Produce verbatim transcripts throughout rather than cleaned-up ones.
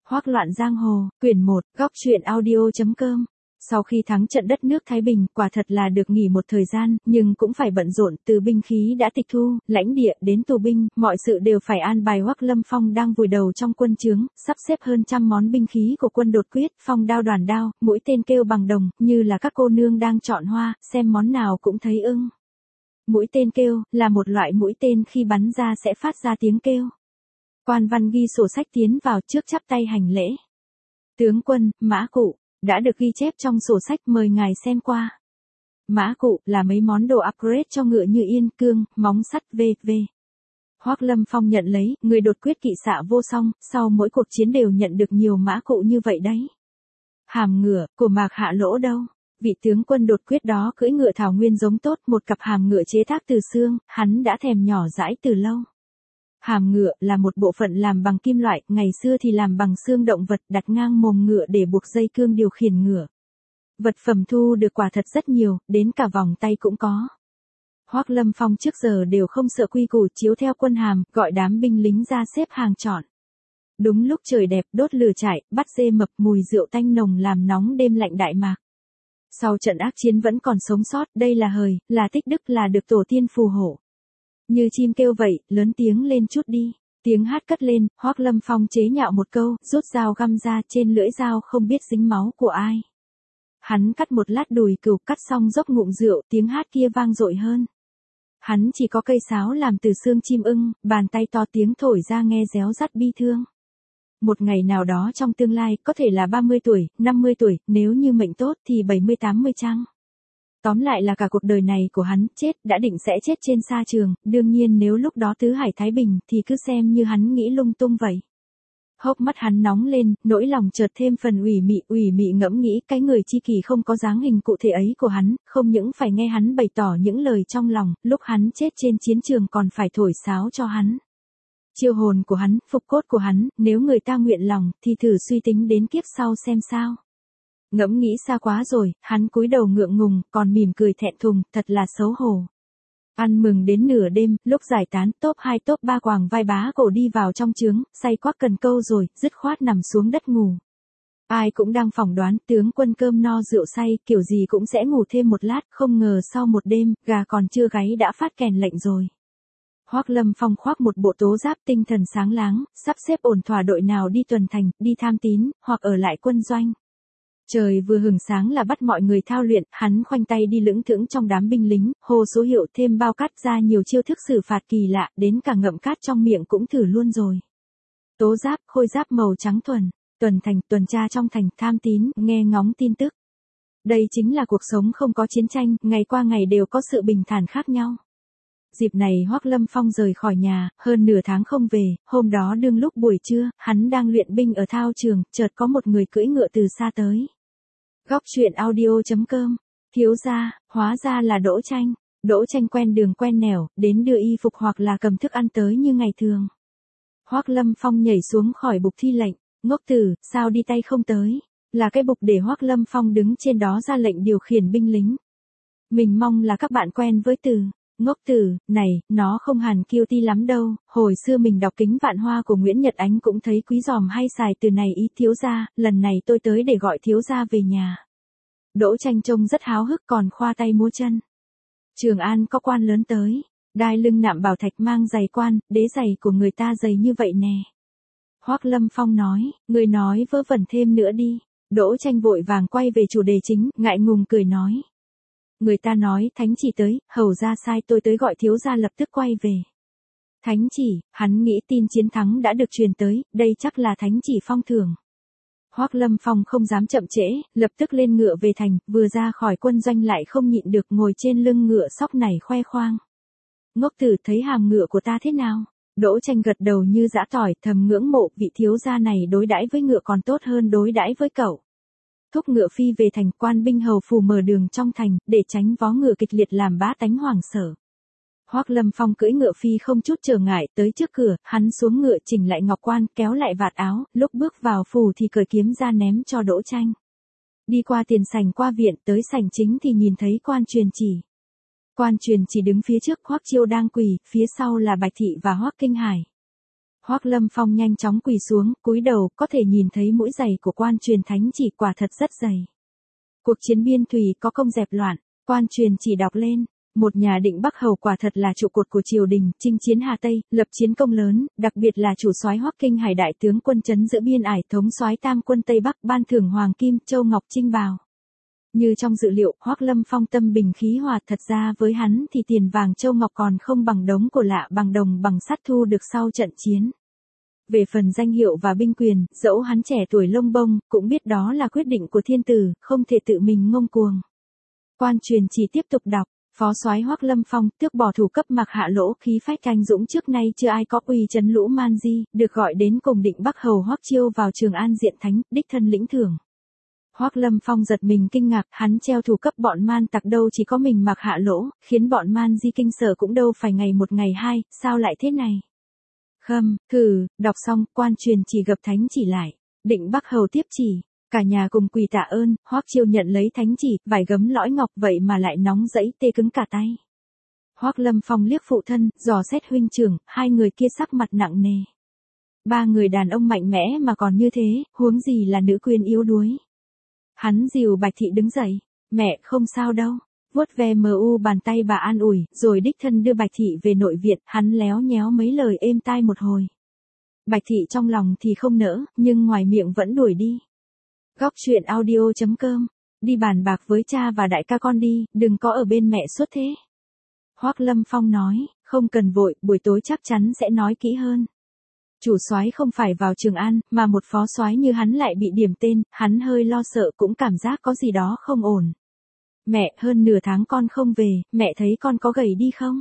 Hoác loạn giang hồ, quyển một, góc truyện audio.com. Sau khi thắng trận đất nước Thái Bình, quả thật là được nghỉ một thời gian, nhưng cũng phải bận rộn, từ binh khí đã tịch thu, lãnh địa đến tù binh, mọi sự đều phải an bài. Hoác Lâm Phong đang vùi đầu trong quân trướng, sắp xếp hơn trăm món binh khí của quân đột quyết, phong đao đoàn đao, mũi tên kêu bằng đồng, như là các cô nương đang chọn hoa, xem món nào cũng thấy ưng. Mũi tên kêu, là một loại mũi tên khi bắn ra sẽ phát ra tiếng kêu. Quan văn ghi sổ sách tiến vào trước chắp tay hành lễ. Tướng quân, mã cụ, đã được ghi chép trong sổ sách, mời ngài xem qua. Mã cụ là mấy món đồ upgrade cho ngựa như yên cương, móng sắt vân vân. Hoác Lâm Phong nhận lấy, người đột quyết kỵ xạ vô song, sau mỗi cuộc chiến đều nhận được nhiều mã cụ như vậy đấy. Hàm ngựa, của Mạc Hạ Lỗ đâu? Vị tướng quân đột quyết đó cưỡi ngựa thảo nguyên giống tốt, một cặp hàm ngựa chế tác từ xương, hắn đã thèm nhỏ dãi từ lâu. Hàm ngựa là một bộ phận làm bằng kim loại, ngày xưa thì làm bằng xương động vật, đặt ngang mồm ngựa để buộc dây cương điều khiển ngựa. Vật phẩm thu được quả thật rất nhiều, đến cả vòng tay cũng có. Hoác Lâm Phong trước giờ đều không sợ quy củ, chiếu theo quân hàm, gọi đám binh lính ra xếp hàng chọn. Đúng lúc trời đẹp, đốt lửa trại, bắt dê mập, mùi rượu tanh nồng làm nóng đêm lạnh Đại Mạc. Sau trận ác chiến vẫn còn sống sót, đây là hời, là tích đức, là được tổ tiên phù hộ. Như chim kêu vậy, lớn tiếng lên chút đi. Tiếng hát cất lên, Hoác Lâm Phong chế nhạo một câu, rút dao găm ra, trên lưỡi dao không biết dính máu của ai. Hắn cắt một lát đùi cừu, cắt xong dốc ngụm rượu, tiếng hát kia vang dội hơn. Hắn chỉ có cây sáo làm từ xương chim ưng, bàn tay to tiếng thổi ra nghe réo rắt bi thương. Một ngày nào đó trong tương lai, có thể là ba mươi tuổi, năm mươi tuổi, nếu như mệnh tốt thì bảy mươi tám mươi chăng? Tóm lại là cả cuộc đời này của hắn, chết, đã định sẽ chết trên sa trường, đương nhiên nếu lúc đó tứ hải thái bình, thì cứ xem như hắn nghĩ lung tung vậy. Hốc mắt hắn nóng lên, nỗi lòng chợt thêm phần ủy mị, ủy mị ngẫm nghĩ cái người chi kỷ không có dáng hình cụ thể ấy của hắn, không những phải nghe hắn bày tỏ những lời trong lòng, lúc hắn chết trên chiến trường còn phải thổi sáo cho hắn. Chiêu hồn của hắn, phục cốt của hắn, nếu người ta nguyện lòng, thì thử suy tính đến kiếp sau xem sao. Ngẫm nghĩ xa quá rồi, hắn cúi đầu ngượng ngùng, còn mỉm cười thẹn thùng, thật là xấu hổ. Ăn mừng đến nửa đêm, lúc giải tán, top hai top ba quàng vai bá cổ đi vào trong trướng, say quắc cần câu rồi, dứt khoát nằm xuống đất ngủ. Ai cũng đang phỏng đoán, tướng quân cơm no rượu say, kiểu gì cũng sẽ ngủ thêm một lát, không ngờ sau một đêm, gà còn chưa gáy đã phát kèn lệnh rồi. Hoác Lâm Phong khoác một bộ tố giáp, tinh thần sáng láng, sắp xếp ổn thỏa đội nào đi tuần thành, đi tham tín, hoặc ở lại quân doanh. Trời vừa hừng sáng là bắt mọi người thao luyện, hắn khoanh tay đi lững thững trong đám binh lính, hô số hiệu, thêm bao cát, ra nhiều chiêu thức xử phạt kỳ lạ, đến cả ngậm cát trong miệng cũng thử luôn rồi. Tố giáp, khôi giáp màu trắng thuần, tuần thành, tuần tra trong thành, tham tín, nghe ngóng tin tức. Đây chính là cuộc sống không có chiến tranh, ngày qua ngày đều có sự bình thản khác nhau. Dịp này Hoác Lâm Phong rời khỏi nhà, hơn nửa tháng không về, hôm đó đương lúc buổi trưa, hắn đang luyện binh ở thao trường, chợt có một người cưỡi ngựa từ xa tới. Góc truyện audio.com, thiếu gia, hóa ra là Đỗ Tranh. Đỗ Tranh quen đường quen nẻo, đến đưa y phục hoặc là cầm thức ăn tới như ngày thường. Hoác Lâm Phong nhảy xuống khỏi bục thi lệnh, ngốc tử, sao đi tay không tới, là cái bục để Hoác Lâm Phong đứng trên đó ra lệnh điều khiển binh lính. Mình mong là các bạn quen với từ ngốc tử, này, nó không hàn kiêu ti lắm đâu, hồi xưa mình đọc Kính Vạn Hoa của Nguyễn Nhật Ánh cũng thấy Quý Giòm hay xài từ này ý. Thiếu gia, lần này tôi tới để gọi thiếu gia về nhà. Đỗ Tranh trông rất háo hức còn khoa tay múa chân. Trường An có quan lớn tới, đai lưng nạm bảo thạch mang giày quan, đế giày của người ta dày như vậy nè. Hoác Lâm Phong nói, người nói vớ vẩn thêm nữa đi. Đỗ Tranh vội vàng quay về chủ đề chính, ngại ngùng cười nói. Người ta nói, thánh chỉ tới, hầu ra sai tôi tới gọi thiếu gia lập tức quay về. Thánh chỉ, hắn nghĩ tin chiến thắng đã được truyền tới, đây chắc là thánh chỉ phong thưởng. Hoác Lâm Phong không dám chậm trễ, lập tức lên ngựa về thành, vừa ra khỏi quân doanh lại không nhịn được ngồi trên lưng ngựa sóc này khoe khoang. Ngốc tử thấy hàm ngựa của ta thế nào? Đỗ Tranh gật đầu như giã tỏi, thầm ngưỡng mộ, vị thiếu gia này đối đãi với ngựa còn tốt hơn đối đãi với cậu. Thúc ngựa phi về thành, quan binh hầu phủ mở đường trong thành, để tránh vó ngựa kịch liệt làm bá tánh hoảng sợ. Hoác Lâm Phong cưỡi ngựa phi không chút trở ngại, tới trước cửa, hắn xuống ngựa chỉnh lại ngọc quan, kéo lại vạt áo, lúc bước vào phủ thì cởi kiếm ra ném cho Đỗ Tranh. Đi qua tiền sảnh qua viện, tới sảnh chính thì nhìn thấy quan truyền chỉ. Quan truyền chỉ đứng phía trước, Hoắc Chiêu đang quỳ, phía sau là Bạch Thị và Hoắc Kinh Hải. Hoắc Lâm Phong nhanh chóng quỳ xuống, cúi đầu, có thể nhìn thấy mũi giày của quan truyền thánh chỉ quả thật rất dày. Cuộc chiến biên thùy có công dẹp loạn, quan truyền chỉ đọc lên. Một nhà Định Bắc Hầu quả thật là trụ cột của triều đình, chinh chiến Hà Tây, lập chiến công lớn, đặc biệt là chủ soái Hoắc Kinh Hải đại tướng quân trấn giữ biên ải, thống soái tam quân Tây Bắc, ban thưởng hoàng kim, châu ngọc trinh bào. Như trong dự liệu, Hoắc Lâm Phong tâm bình khí hòa, thật ra với hắn thì tiền vàng châu ngọc còn không bằng đống của lạ bằng đồng bằng sắt thu được sau trận chiến. Về phần danh hiệu và binh quyền, dẫu hắn trẻ tuổi lông bông, cũng biết đó là quyết định của thiên tử, không thể tự mình ngông cuồng. Quan truyền chỉ tiếp tục đọc. Phó soái Hoắc Lâm Phong, tước bỏ thủ cấp Mạc Hạ Lỗ, khí phách anh dũng trước nay chưa ai có, uy trấn lũ man di, được gọi đến cùng Định Bắc Hầu Hoắc Chiêu vào Trường An diện thánh, đích thân lĩnh thưởng. Hoắc Lâm Phong giật mình kinh ngạc, hắn treo thủ cấp bọn man tặc đâu chỉ có mình Mạc Hạ Lỗ, khiến bọn man di kinh sở cũng đâu phải ngày một ngày hai, sao lại thế này? Khâm, thử, đọc xong, quan truyền chỉ gập thánh chỉ lại, Định Bắc Hầu tiếp chỉ. Cả nhà cùng quỳ tạ ơn, Hoắc Chiêu nhận lấy thánh chỉ, vài gấm lõi ngọc vậy mà lại nóng rẫy tê cứng cả tay. Hoắc Lâm Phong liếc phụ thân, dò xét huynh trưởng, hai người kia sắc mặt nặng nề. Ba người đàn ông mạnh mẽ mà còn như thế, huống gì là nữ quyền yếu đuối. Hắn dìu Bạch Thị đứng dậy, mẹ không sao đâu, vuốt ve mờ u bàn tay bà an ủi, rồi đích thân đưa Bạch Thị về nội viện, hắn léo nhéo mấy lời êm tai một hồi. Bạch Thị trong lòng thì không nỡ, nhưng ngoài miệng vẫn đuổi đi. Góc truyện audio chấm com, đi bàn bạc với cha và đại ca con đi, đừng có ở bên mẹ suốt thế. Hoắc Lâm Phong nói, không cần vội, buổi tối chắc chắn sẽ nói kỹ hơn. Chủ soái không phải vào Trường An, mà một phó soái như hắn lại bị điểm tên, hắn hơi lo sợ cũng cảm giác có gì đó không ổn. Mẹ, hơn nửa tháng con không về, mẹ thấy con có gầy đi không?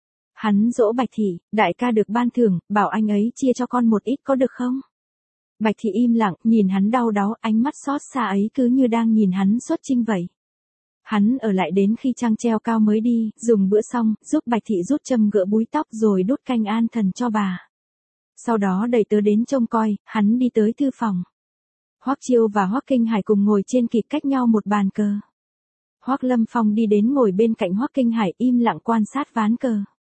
Hắn dỗ Bạch Thị, đại ca được ban thưởng, bảo anh ấy chia cho con một ít có được không? Bạch Thị im lặng, nhìn hắn đau đáu, ánh mắt xót xa ấy cứ như đang nhìn hắn xuất chinh vậy. Hắn ở lại đến khi trăng treo cao mới đi, dùng bữa xong, giúp Bạch Thị rút châm gỡ búi tóc rồi đốt canh an thần cho bà. Sau đó đẩy tớ đến trông coi, hắn đi tới thư phòng. Hoắc Chiêu và Hoắc Kinh Hải cùng ngồi trên kịch cách nhau một bàn cờ. Hoắc Lâm Phong đi đến ngồi bên cạnh Hoắc Kinh Hải im lặng quan sát ván cờ.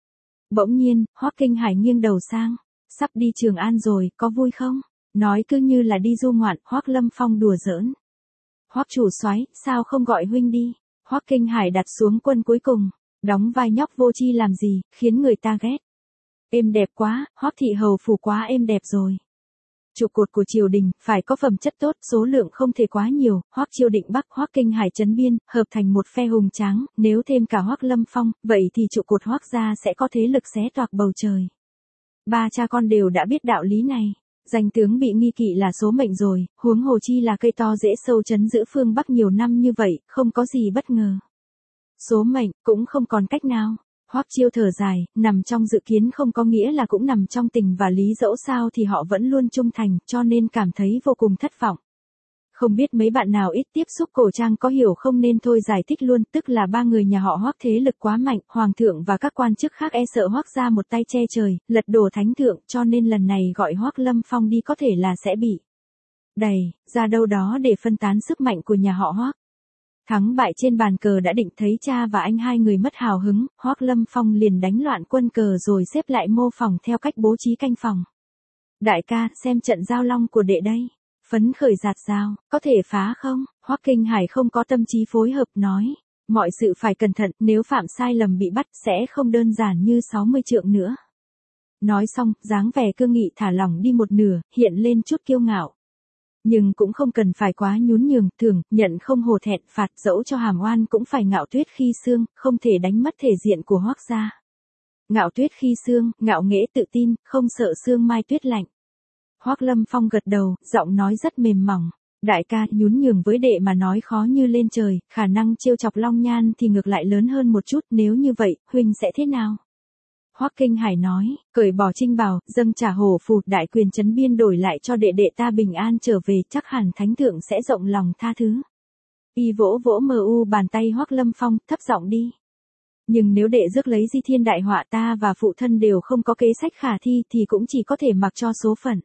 Bỗng nhiên, Hoắc Kinh Hải nghiêng đầu sang, sắp đi Trường An rồi, có vui không? Nói cứ như là đi du ngoạn, Hoắc Lâm Phong đùa giỡn. Hoắc chủ soái, sao không gọi huynh đi? Hoắc Kinh Hải đặt xuống quân cuối cùng, đóng vai nhóc vô tri làm gì, khiến người ta ghét. Êm đẹp quá, Hoắc thị hầu phủ quá êm đẹp rồi. Trụ cột của triều đình, phải có phẩm chất tốt, số lượng không thể quá nhiều, Hoắc Chiêu Định Bắc, Hoắc Kinh Hải trấn biên, hợp thành một phe hùng tráng, nếu thêm cả Hoắc Lâm Phong, vậy thì trụ cột Hoắc gia sẽ có thế lực xé toạc bầu trời. Ba cha con đều đã biết đạo lý này. Danh tướng bị nghi kỵ là số mệnh rồi, huống hồ chi là cây to dễ sâu trấn giữ phương Bắc nhiều năm như vậy, không có gì bất ngờ. Số mệnh, cũng không còn cách nào. Hoắc Chiêu thở dài, nằm trong dự kiến không có nghĩa là cũng nằm trong tình và lý, dẫu sao thì họ vẫn luôn trung thành, cho nên cảm thấy vô cùng thất vọng. Không biết mấy bạn nào ít tiếp xúc cổ trang có hiểu không, nên thôi giải thích luôn, tức là ba người nhà họ Hoắc thế lực quá mạnh, hoàng thượng và các quan chức khác e sợ Hoắc gia một tay che trời, lật đổ thánh thượng, cho nên lần này gọi Hoắc Lâm Phong đi có thể là sẽ bị đẩy ra đâu đó để phân tán sức mạnh của nhà họ Hoắc. Thắng bại trên bàn cờ đã định, thấy cha và anh hai người mất hào hứng, Hoắc Lâm Phong liền đánh loạn quân cờ rồi xếp lại mô phỏng theo cách bố trí canh phòng. Đại ca, xem trận giao long của đệ đây. Phấn khởi giạt rào, có thể phá không? Hoắc Kinh Hải không có tâm trí phối hợp nói. Mọi sự phải cẩn thận, nếu phạm sai lầm bị bắt sẽ không đơn giản như sáu mươi trượng nữa. Nói xong, dáng vẻ cương nghị thả lỏng đi một nửa, hiện lên chút kiêu ngạo. Nhưng cũng không cần phải quá nhún nhường, thường, nhận không hổ thẹn, phạt dẫu cho hàm oan cũng phải ngạo tuyết khi xương, không thể đánh mất thể diện của Hoắc gia. Ngạo tuyết khi xương, ngạo nghễ tự tin, không sợ sương mai tuyết lạnh. Hoắc Lâm Phong gật đầu, giọng nói rất mềm mỏng. Đại ca, nhún nhường với đệ mà nói khó như lên trời, khả năng trêu chọc Long Nhan thì ngược lại lớn hơn một chút, nếu như vậy, huynh sẽ thế nào? Hoắc Kinh Hải nói, cởi bỏ trinh bào, dâng trả hổ phù, đại quyền trấn biên đổi lại cho đệ đệ ta bình an trở về, chắc hẳn thánh thượng sẽ rộng lòng tha thứ. Y vỗ vỗ mờ u bàn tay Hoắc Lâm Phong, thấp giọng đi. Nhưng nếu đệ rước lấy di thiên đại họa, ta và phụ thân đều không có kế sách khả thi thì cũng chỉ có thể mặc cho số phận.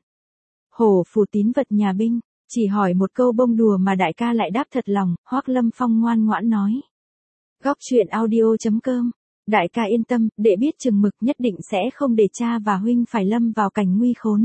Hổ phù tín vật nhà binh, chỉ hỏi một câu bông đùa mà đại ca lại đáp thật lòng, Hoắc Lâm Phong ngoan ngoãn nói. Góc truyện audio chấm com Đại ca yên tâm, đệ biết chừng mực, nhất định sẽ không để cha và huynh phải lâm vào cảnh nguy khốn.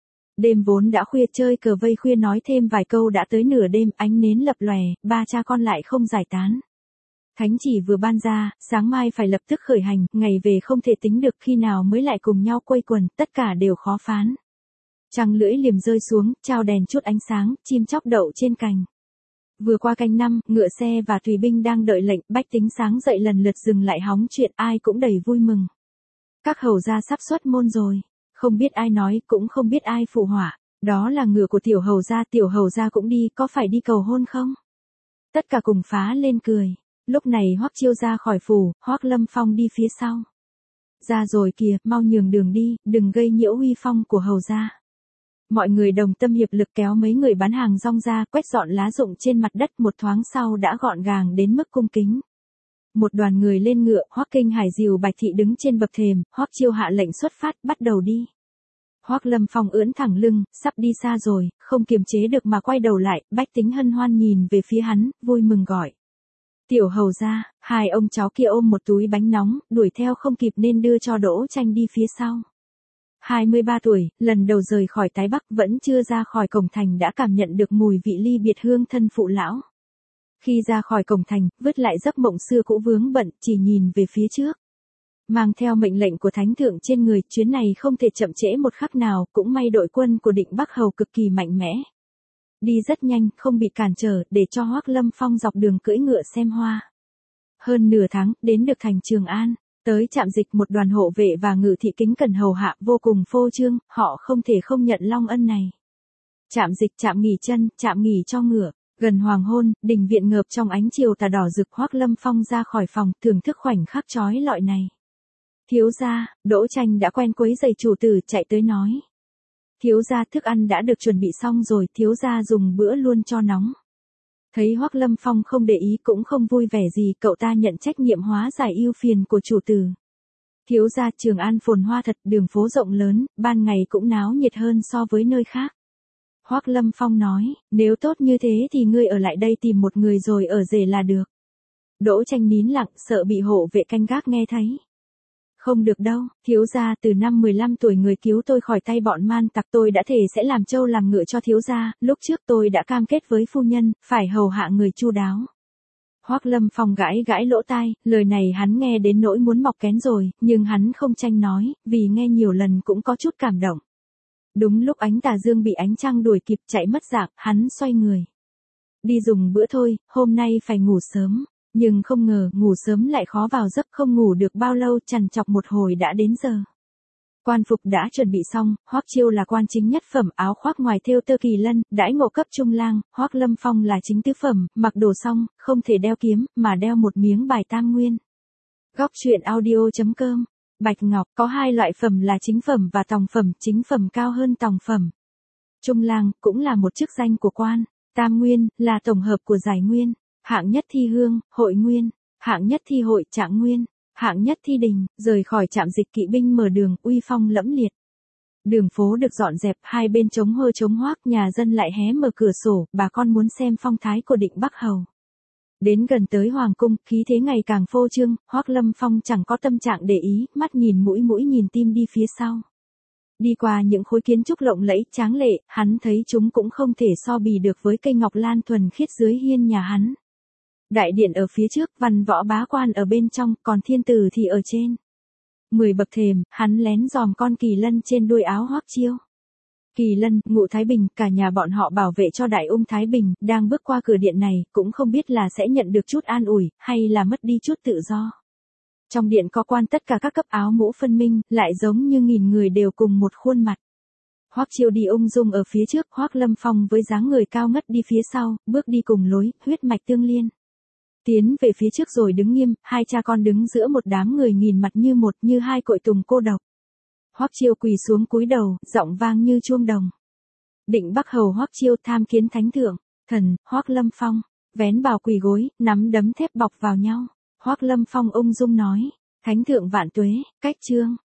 Đêm vốn đã khuya, chơi cờ vây khuya nói thêm vài câu đã tới nửa đêm, ánh nến lập lòe, ba cha con lại không giải tán. Thánh chỉ vừa ban ra, sáng mai phải lập tức khởi hành, ngày về không thể tính được khi nào mới lại cùng nhau quây quần, tất cả đều khó phán. Trăng lưỡi liềm rơi xuống, trao đèn chút ánh sáng, chim chóc đậu trên cành. Vừa qua canh năm, ngựa xe và tùy binh đang đợi lệnh, bách tính sáng dậy lần lượt dừng lại hóng chuyện, ai cũng đầy vui mừng. Các hầu gia sắp xuất môn rồi, không biết ai nói, cũng không biết ai phụ họa, đó là ngựa của tiểu hầu gia, tiểu hầu gia cũng đi, có phải đi cầu hôn không? Tất cả cùng phá lên cười. Lúc này Hoắc Chiêu ra khỏi phủ, Hoắc Lâm Phong đi phía sau. Ra rồi kìa, mau nhường đường đi, đừng gây nhiễu uy phong của hầu gia. Mọi người đồng tâm hiệp lực kéo mấy người bán hàng rong ra, quét dọn lá rụng trên mặt đất, một thoáng sau đã gọn gàng đến mức cung kính. Một đoàn người lên ngựa, Hoắc Kinh Hải dìu Bạch Thị đứng trên bậc thềm, Hoắc Chiêu hạ lệnh xuất phát, bắt đầu đi. Hoắc Lâm Phong ưỡn thẳng lưng, sắp đi xa rồi, không kiềm chế được mà quay đầu lại, bách tính hân hoan nhìn về phía hắn, vui mừng gọi. Tiểu hầu gia, hai ông cháu kia ôm một túi bánh nóng, đuổi theo không kịp nên đưa cho Đỗ Tranh đi phía sau. hai mươi ba tuổi, lần đầu rời khỏi Tái Bắc, vẫn chưa ra khỏi cổng thành đã cảm nhận được mùi vị ly biệt hương thân phụ lão. Khi ra khỏi cổng thành, vứt lại giấc mộng xưa cũ vướng bận, chỉ nhìn về phía trước. Mang theo mệnh lệnh của thánh thượng trên người, chuyến này không thể chậm trễ một khắc nào, cũng may đội quân của Định Bắc Hầu cực kỳ mạnh mẽ. Đi rất nhanh, không bị cản trở, để cho Hoắc Lâm Phong dọc đường cưỡi ngựa xem hoa. Hơn nửa tháng, đến được thành Trường An, tới trạm dịch một đoàn hộ vệ và ngự thị kính cẩn hầu hạ vô cùng phô trương, họ không thể không nhận long ân này. Trạm dịch, trạm nghỉ chân, trạm nghỉ cho ngựa, gần hoàng hôn, đình viện ngợp trong ánh chiều tà đỏ rực. Hoắc Lâm Phong ra khỏi phòng, thưởng thức khoảnh khắc chói lọi này. Thiếu gia, Đỗ Tranh đã quen quấy giày chủ tử, chạy tới nói. Thiếu gia, thức ăn đã được chuẩn bị xong rồi, thiếu gia dùng bữa luôn cho nóng. Thấy Hoắc Lâm Phong không để ý cũng không vui vẻ gì, cậu ta nhận trách nhiệm hóa giải ưu phiền của chủ tử. Thiếu gia, Trường An phồn hoa thật, đường phố rộng lớn, ban ngày cũng náo nhiệt hơn so với nơi khác. Hoắc Lâm Phong nói, nếu tốt như thế thì ngươi ở lại đây tìm một người rồi ở rể là được. Đỗ Tranh nín lặng, sợ bị hộ vệ canh gác nghe thấy. Không được đâu, thiếu gia, từ năm mười lăm tuổi người cứu tôi khỏi tay bọn man tặc, tôi đã thề sẽ làm trâu làm ngựa cho thiếu gia, lúc trước tôi đã cam kết với phu nhân, phải hầu hạ người chu đáo. Hoắc Lâm Phong gãi gãi lỗ tai, lời này hắn nghe đến nỗi muốn mọc kén rồi, nhưng hắn không tranh nói, vì nghe nhiều lần cũng có chút cảm động. Đúng lúc ánh tà dương bị ánh trăng đuổi kịp chạy mất dạng, hắn xoay người. Đi dùng bữa thôi, hôm nay phải ngủ sớm. Nhưng không ngờ, ngủ sớm lại khó vào giấc, không ngủ được bao lâu, trằn trọc một hồi đã đến giờ. Quan phục đã chuẩn bị xong, Hoắc Chiêu là quan chính nhất phẩm, áo khoác ngoài thêu tơ kỳ lân, đãi ngộ cấp trung lang, Hoắc Lâm Phong là chính tứ phẩm, mặc đồ xong, không thể đeo kiếm, mà đeo một miếng bài tam nguyên. Góc truyện audio chấm com. Bạch ngọc, có hai loại phẩm là chính phẩm và tòng phẩm, chính phẩm cao hơn tòng phẩm. Trung lang, cũng là một chức danh của quan. Tam nguyên, là tổng hợp của giải nguyên. Hạng nhất thi hương, hội nguyên, hạng nhất thi hội, trạng nguyên, hạng nhất thi đình. Rời khỏi trạm dịch, kỵ binh mở đường, uy phong lẫm liệt. Đường phố được dọn dẹp, hai bên trống hơ trống hoác, nhà dân lại hé mở cửa sổ, bà con muốn xem phong thái của Định Bắc Hầu. Đến gần tới hoàng cung, khí thế ngày càng phô trương, Hoắc Lâm Phong chẳng có tâm trạng để ý, mắt nhìn mũi mũi nhìn tim đi phía sau. Đi qua những khối kiến trúc lộng lẫy, tráng lệ, hắn thấy chúng cũng không thể so bì được với cây ngọc lan thuần khiết dưới hiên nhà hắn. Đại điện ở phía trước, văn võ bá quan ở bên trong, còn thiên tử thì ở trên. Mười bậc thềm, hắn lén dòm con kỳ lân trên đuôi áo Hoắc Chiêu. Kỳ lân, Ngụ Thái Bình, cả nhà bọn họ bảo vệ cho Đại Ung Thái Bình, đang bước qua cửa điện này, cũng không biết là sẽ nhận được chút an ủi, hay là mất đi chút tự do. Trong điện có quan tất cả các cấp, áo mũ phân minh, lại giống như nghìn người đều cùng một khuôn mặt. Hoắc Chiêu đi ung dung ở phía trước, Hoắc Lâm Phong với dáng người cao ngất đi phía sau, bước đi cùng lối, huyết mạch tương liên. Tiến về phía trước rồi đứng nghiêm, hai cha con đứng giữa một đám người nghìn mặt như một, như hai cội tùng cô độc. Hoắc Chiêu quỳ xuống cúi đầu, giọng vang như chuông đồng. Định Bắc Hầu Hoắc Chiêu tham kiến thánh thượng. Thần, Hoắc Lâm Phong, vén bào quỳ gối, nắm đấm thép bọc vào nhau. Hoắc Lâm Phong ung dung nói, thánh thượng vạn tuế, cách chương.